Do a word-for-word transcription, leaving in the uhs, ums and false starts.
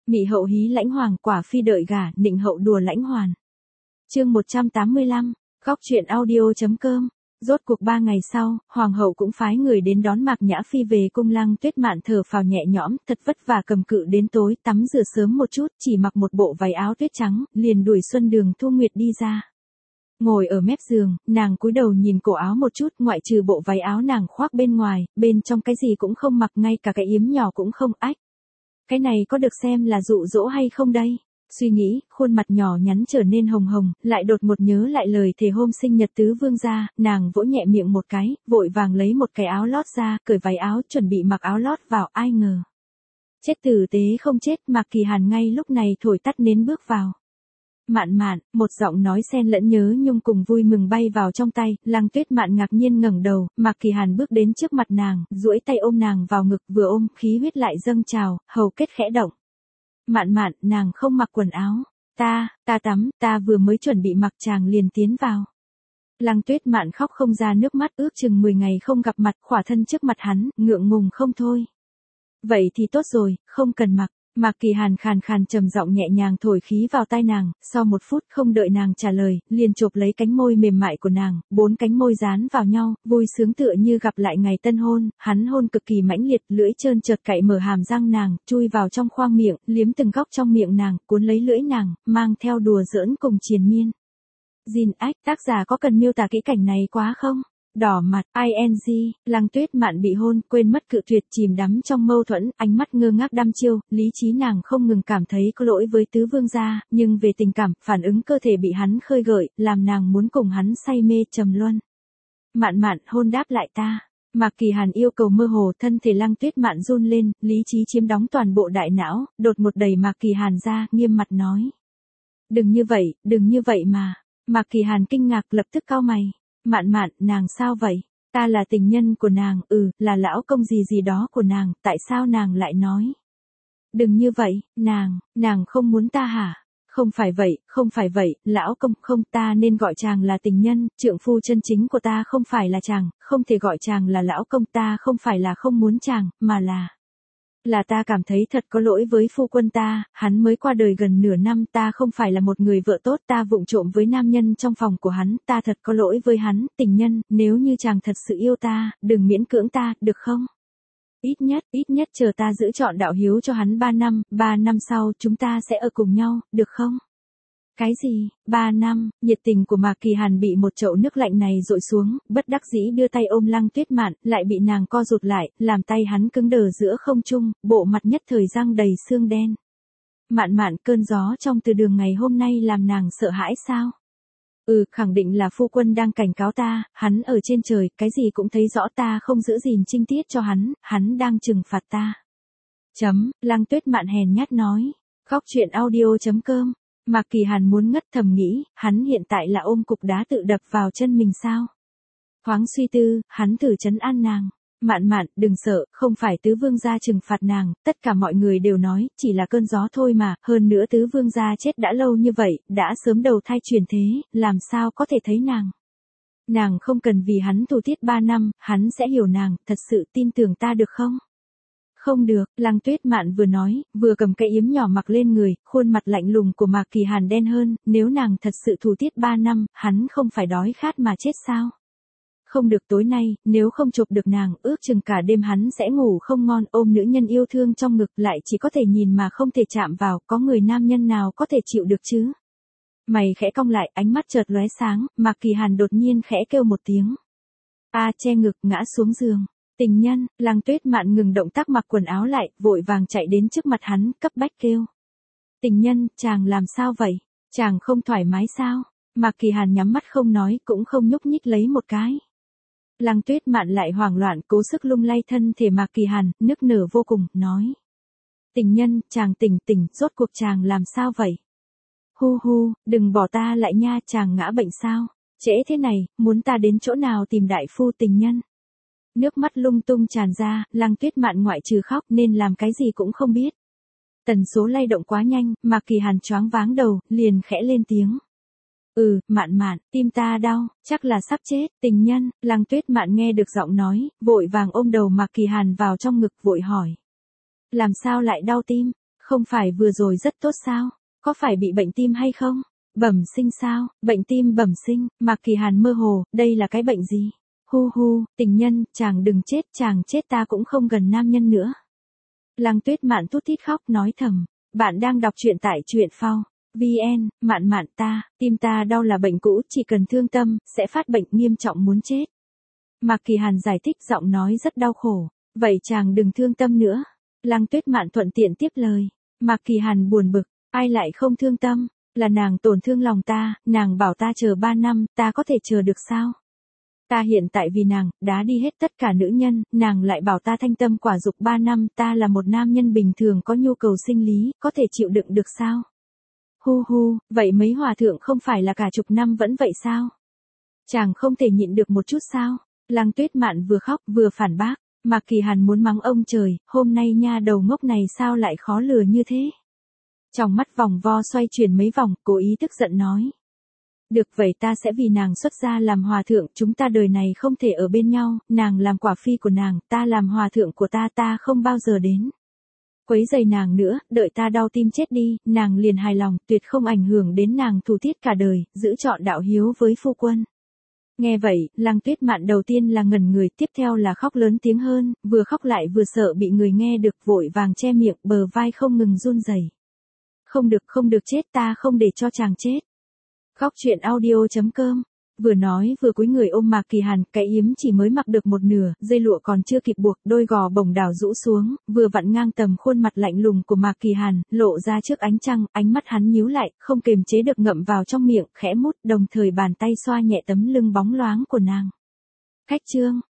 Mị hậu hí lãnh hoàng, quả phi đợi gả, nịnh hậu đùa lãnh hoàn. Chương một trăm tám mươi lăm, góc truyện audio.com. Rốt cuộc ba ngày sau, hoàng hậu cũng phái người đến đón Mạc Nhã Phi về cung. Lăng Tuyết Mạn thở phào nhẹ nhõm, thật vất vả cầm cự đến tối, tắm rửa sớm một chút, chỉ mặc một bộ váy áo tuyết trắng, liền đuổi Xuân Đường Thu Nguyệt đi ra. Ngồi ở mép giường, nàng cúi đầu nhìn cổ áo một chút, ngoại trừ bộ váy áo nàng khoác bên ngoài, bên trong cái gì cũng không mặc, ngay cả cái yếm nhỏ cũng không. Ách, cái này có được xem là dụ dỗ hay không đây? Suy nghĩ, khuôn mặt nhỏ nhắn trở nên hồng hồng, lại đột một nhớ lại lời thề hôm sinh nhật tứ vương gia, nàng vỗ nhẹ miệng một cái, vội vàng lấy một cái áo lót ra, cởi váy áo, chuẩn bị mặc áo lót vào. Ai ngờ, chết tử tế không chết, Mạc Kỳ Hàn ngay lúc này thổi tắt nến bước vào. Mạn Mạn, một giọng nói xen lẫn nhớ nhung cùng vui mừng bay vào trong tai. Lăng Tuyết Mạn ngạc nhiên ngẩng đầu, Mạc Kỳ Hàn bước đến trước mặt nàng, duỗi tay ôm nàng vào ngực, vừa ôm, khí huyết lại dâng trào, hầu kết khẽ động. Mạn Mạn, nàng không mặc quần áo. Ta, ta tắm, ta vừa mới chuẩn bị mặc, chàng liền tiến vào. Lăng Tuyết Mạn khóc không ra nước mắt, ước chừng mười ngày không gặp mặt, khỏa thân trước mặt hắn, ngượng ngùng không thôi. Vậy thì tốt rồi, không cần mặc. Mạc Kỳ Hàn khàn khàn trầm giọng nhẹ nhàng thổi khí vào tai nàng, sau một phút không đợi nàng trả lời, liền chộp lấy cánh môi mềm mại của nàng, bốn cánh môi dán vào nhau, vui sướng tựa như gặp lại ngày tân hôn. Hắn hôn cực kỳ mãnh liệt, lưỡi trơn trượt cạy mở hàm răng nàng, chui vào trong khoang miệng, liếm từng góc trong miệng nàng, cuốn lấy lưỡi nàng, mang theo đùa giỡn cùng triền miên. Jin ách, tác giả có cần miêu tả kỹ cảnh này quá không? Đỏ mặt, ing, Lăng Tuyết Mạn bị hôn, quên mất cự tuyệt, chìm đắm trong mâu thuẫn, ánh mắt ngơ ngác đăm chiêu, lý trí nàng không ngừng cảm thấy có lỗi với tứ vương gia, nhưng về tình cảm, phản ứng cơ thể bị hắn khơi gợi, làm nàng muốn cùng hắn say mê trầm luân. Mạn Mạn, hôn đáp lại ta. Mạc Kỳ Hàn yêu cầu mơ hồ, thân thể Lăng Tuyết Mạn run lên, lý trí chiếm đóng toàn bộ đại não, đột một đẩy Mạc Kỳ Hàn ra, nghiêm mặt nói. Đừng như vậy, đừng như vậy mà. Mạc Kỳ Hàn kinh ngạc, lập tức cau mày. Mạn Mạn, nàng sao vậy? Ta là tình nhân của nàng, ừ, là lão công gì gì đó của nàng, tại sao nàng lại nói? Đừng như vậy, nàng, nàng không muốn ta hả? Không phải vậy, không phải vậy, lão công, không, ta nên gọi chàng là tình nhân, trượng phu chân chính của ta không phải là chàng, không thể gọi chàng là lão công, ta không phải là không muốn chàng, mà là... Là ta cảm thấy thật có lỗi với phu quân ta, hắn mới qua đời gần nửa năm, ta không phải là một người vợ tốt, ta vụng trộm với nam nhân trong phòng của hắn, ta thật có lỗi với hắn, tình nhân, nếu như chàng thật sự yêu ta, đừng miễn cưỡng ta, được không? Ít nhất, ít nhất chờ ta giữ trọn đạo hiếu cho hắn ba năm, ba năm sau chúng ta sẽ ở cùng nhau, được không? Cái gì, ba năm, nhiệt tình của Mạc Kỳ Hàn bị một chậu nước lạnh này dội xuống, bất đắc dĩ đưa tay ôm Lăng Tuyết Mạn, lại bị nàng co rụt lại, làm tay hắn cứng đờ giữa không trung, bộ mặt nhất thời răng đầy xương đen. Mạn Mạn, cơn gió trong từ đường ngày hôm nay làm nàng sợ hãi sao? Ừ, khẳng định là phu quân đang cảnh cáo ta, hắn ở trên trời, cái gì cũng thấy rõ, ta không giữ gìn trinh tiết cho hắn, hắn đang trừng phạt ta. Chấm, Lăng Tuyết Mạn hèn nhát nói. Góc truyện audio.com. Mạc Kỳ Hàn muốn ngất, thầm nghĩ, hắn hiện tại là ôm cục đá tự đập vào chân mình sao? Thoáng suy tư, hắn thử trấn an nàng. Mạn Mạn, đừng sợ, không phải tứ vương gia trừng phạt nàng, tất cả mọi người đều nói, chỉ là cơn gió thôi mà, hơn nữa tứ vương gia chết đã lâu như vậy, đã sớm đầu thai truyền thế, làm sao có thể thấy nàng? Nàng không cần vì hắn thủ tiết ba năm, hắn sẽ hiểu nàng, thật sự tin tưởng ta được không? Không được, Lăng Tuyết Mạn vừa nói, vừa cầm cây yếm nhỏ mặc lên người, khuôn mặt lạnh lùng của Mạc Kỳ Hàn đen hơn, nếu nàng thật sự thủ tiết ba năm, hắn không phải đói khát mà chết sao? Không được, tối nay, nếu không chụp được nàng, ước chừng cả đêm hắn sẽ ngủ không ngon, ôm nữ nhân yêu thương trong ngực, lại chỉ có thể nhìn mà không thể chạm vào, có người nam nhân nào có thể chịu được chứ? Mày khẽ cong lại, ánh mắt chợt lóe sáng, Mạc Kỳ Hàn đột nhiên khẽ kêu một tiếng. A, che ngực, ngã xuống giường. Tình nhân, Lăng Tuyết Mạn ngừng động tác mặc quần áo lại, vội vàng chạy đến trước mặt hắn, cấp bách kêu. Tình nhân, chàng làm sao vậy? Chàng không thoải mái sao? Mạc Kỳ Hàn nhắm mắt không nói, cũng không nhúc nhích lấy một cái. Lăng Tuyết Mạn lại hoảng loạn, cố sức lung lay thân thể Mạc Kỳ Hàn, nức nở vô cùng, nói. Tình nhân, chàng tỉnh tỉnh, rốt cuộc chàng làm sao vậy? Hu hu, đừng bỏ ta lại nha, chàng ngã bệnh sao? Trễ thế này, muốn ta đến chỗ nào tìm đại phu tình nhân? Nước mắt lung tung tràn ra, Lăng Tuyết Mạn ngoại trừ khóc nên làm cái gì cũng không biết. Tần số lay động quá nhanh, Mạc Kỳ Hàn choáng váng đầu, liền khẽ lên tiếng. Ừ, Mạn Mạn, tim ta đau, chắc là sắp chết, tình nhân. Lăng Tuyết Mạn nghe được giọng nói, vội vàng ôm đầu Mạc Kỳ Hàn vào trong ngực, vội hỏi. Làm sao lại đau tim? Không phải vừa rồi rất tốt sao? Có phải bị bệnh tim hay không? Bẩm sinh sao? Bệnh tim bẩm sinh, Mạc Kỳ Hàn mơ hồ, đây là cái bệnh gì? Hu hu, tình nhân, chàng đừng chết, chàng chết ta cũng không gần nam nhân nữa. Lăng Tuyết Mạn tút tít khóc nói thầm, bạn đang đọc truyện tại truyện phao. vê en, Mạn Mạn ta, tim ta đau là bệnh cũ, chỉ cần thương tâm, sẽ phát bệnh nghiêm trọng muốn chết. Mạc Kỳ Hàn giải thích giọng nói rất đau khổ, vậy chàng đừng thương tâm nữa. Lăng Tuyết Mạn thuận tiện tiếp lời, Mạc Kỳ Hàn buồn bực, ai lại không thương tâm, là nàng tổn thương lòng ta, nàng bảo ta chờ ba năm, ta có thể chờ được sao? Ta hiện tại vì nàng, đã đi hết tất cả nữ nhân, nàng lại bảo ta thanh tâm quả dục ba năm, ta là một nam nhân bình thường có nhu cầu sinh lý, có thể chịu đựng được sao? Hu hu, vậy mấy hòa thượng không phải là cả chục năm vẫn vậy sao? Chàng không thể nhịn được một chút sao? Lăng Tuyết Mạn vừa khóc vừa phản bác, Mạc Kỳ Hàn muốn mắng ông trời, hôm nay nha đầu ngốc này sao lại khó lừa như thế? Trong mắt vòng vo xoay chuyển mấy vòng, cố ý tức giận nói. Được vậy ta sẽ vì nàng xuất gia làm hòa thượng, chúng ta đời này không thể ở bên nhau, nàng làm quả phi của nàng, ta làm hòa thượng của ta, ta không bao giờ đến quấy rầy nàng nữa, đợi ta đau tim chết đi, nàng liền hài lòng, tuyệt không ảnh hưởng đến nàng thù thiết cả đời, giữ trọn đạo hiếu với phu quân. Nghe vậy, Lăng Tuyết Mạn đầu tiên là ngẩn người, tiếp theo là khóc lớn tiếng hơn, vừa khóc lại vừa sợ bị người nghe được, vội vàng che miệng, bờ vai không ngừng run rẩy. Không được, không được chết, ta không để cho chàng chết. Góc truyện audio chấm com. Vừa nói vừa cúi người ôm Mạc Kỳ Hàn, cái yếm chỉ mới mặc được một nửa, dây lụa còn chưa kịp buộc, đôi gò bồng đảo rũ xuống, vừa vặn ngang tầm khuôn mặt lạnh lùng của Mạc Kỳ Hàn, lộ ra trước ánh trăng, ánh mắt hắn nhíu lại, không kềm chế được ngậm vào trong miệng, khẽ mút, đồng thời bàn tay xoa nhẹ tấm lưng bóng loáng của nàng. Khách chương.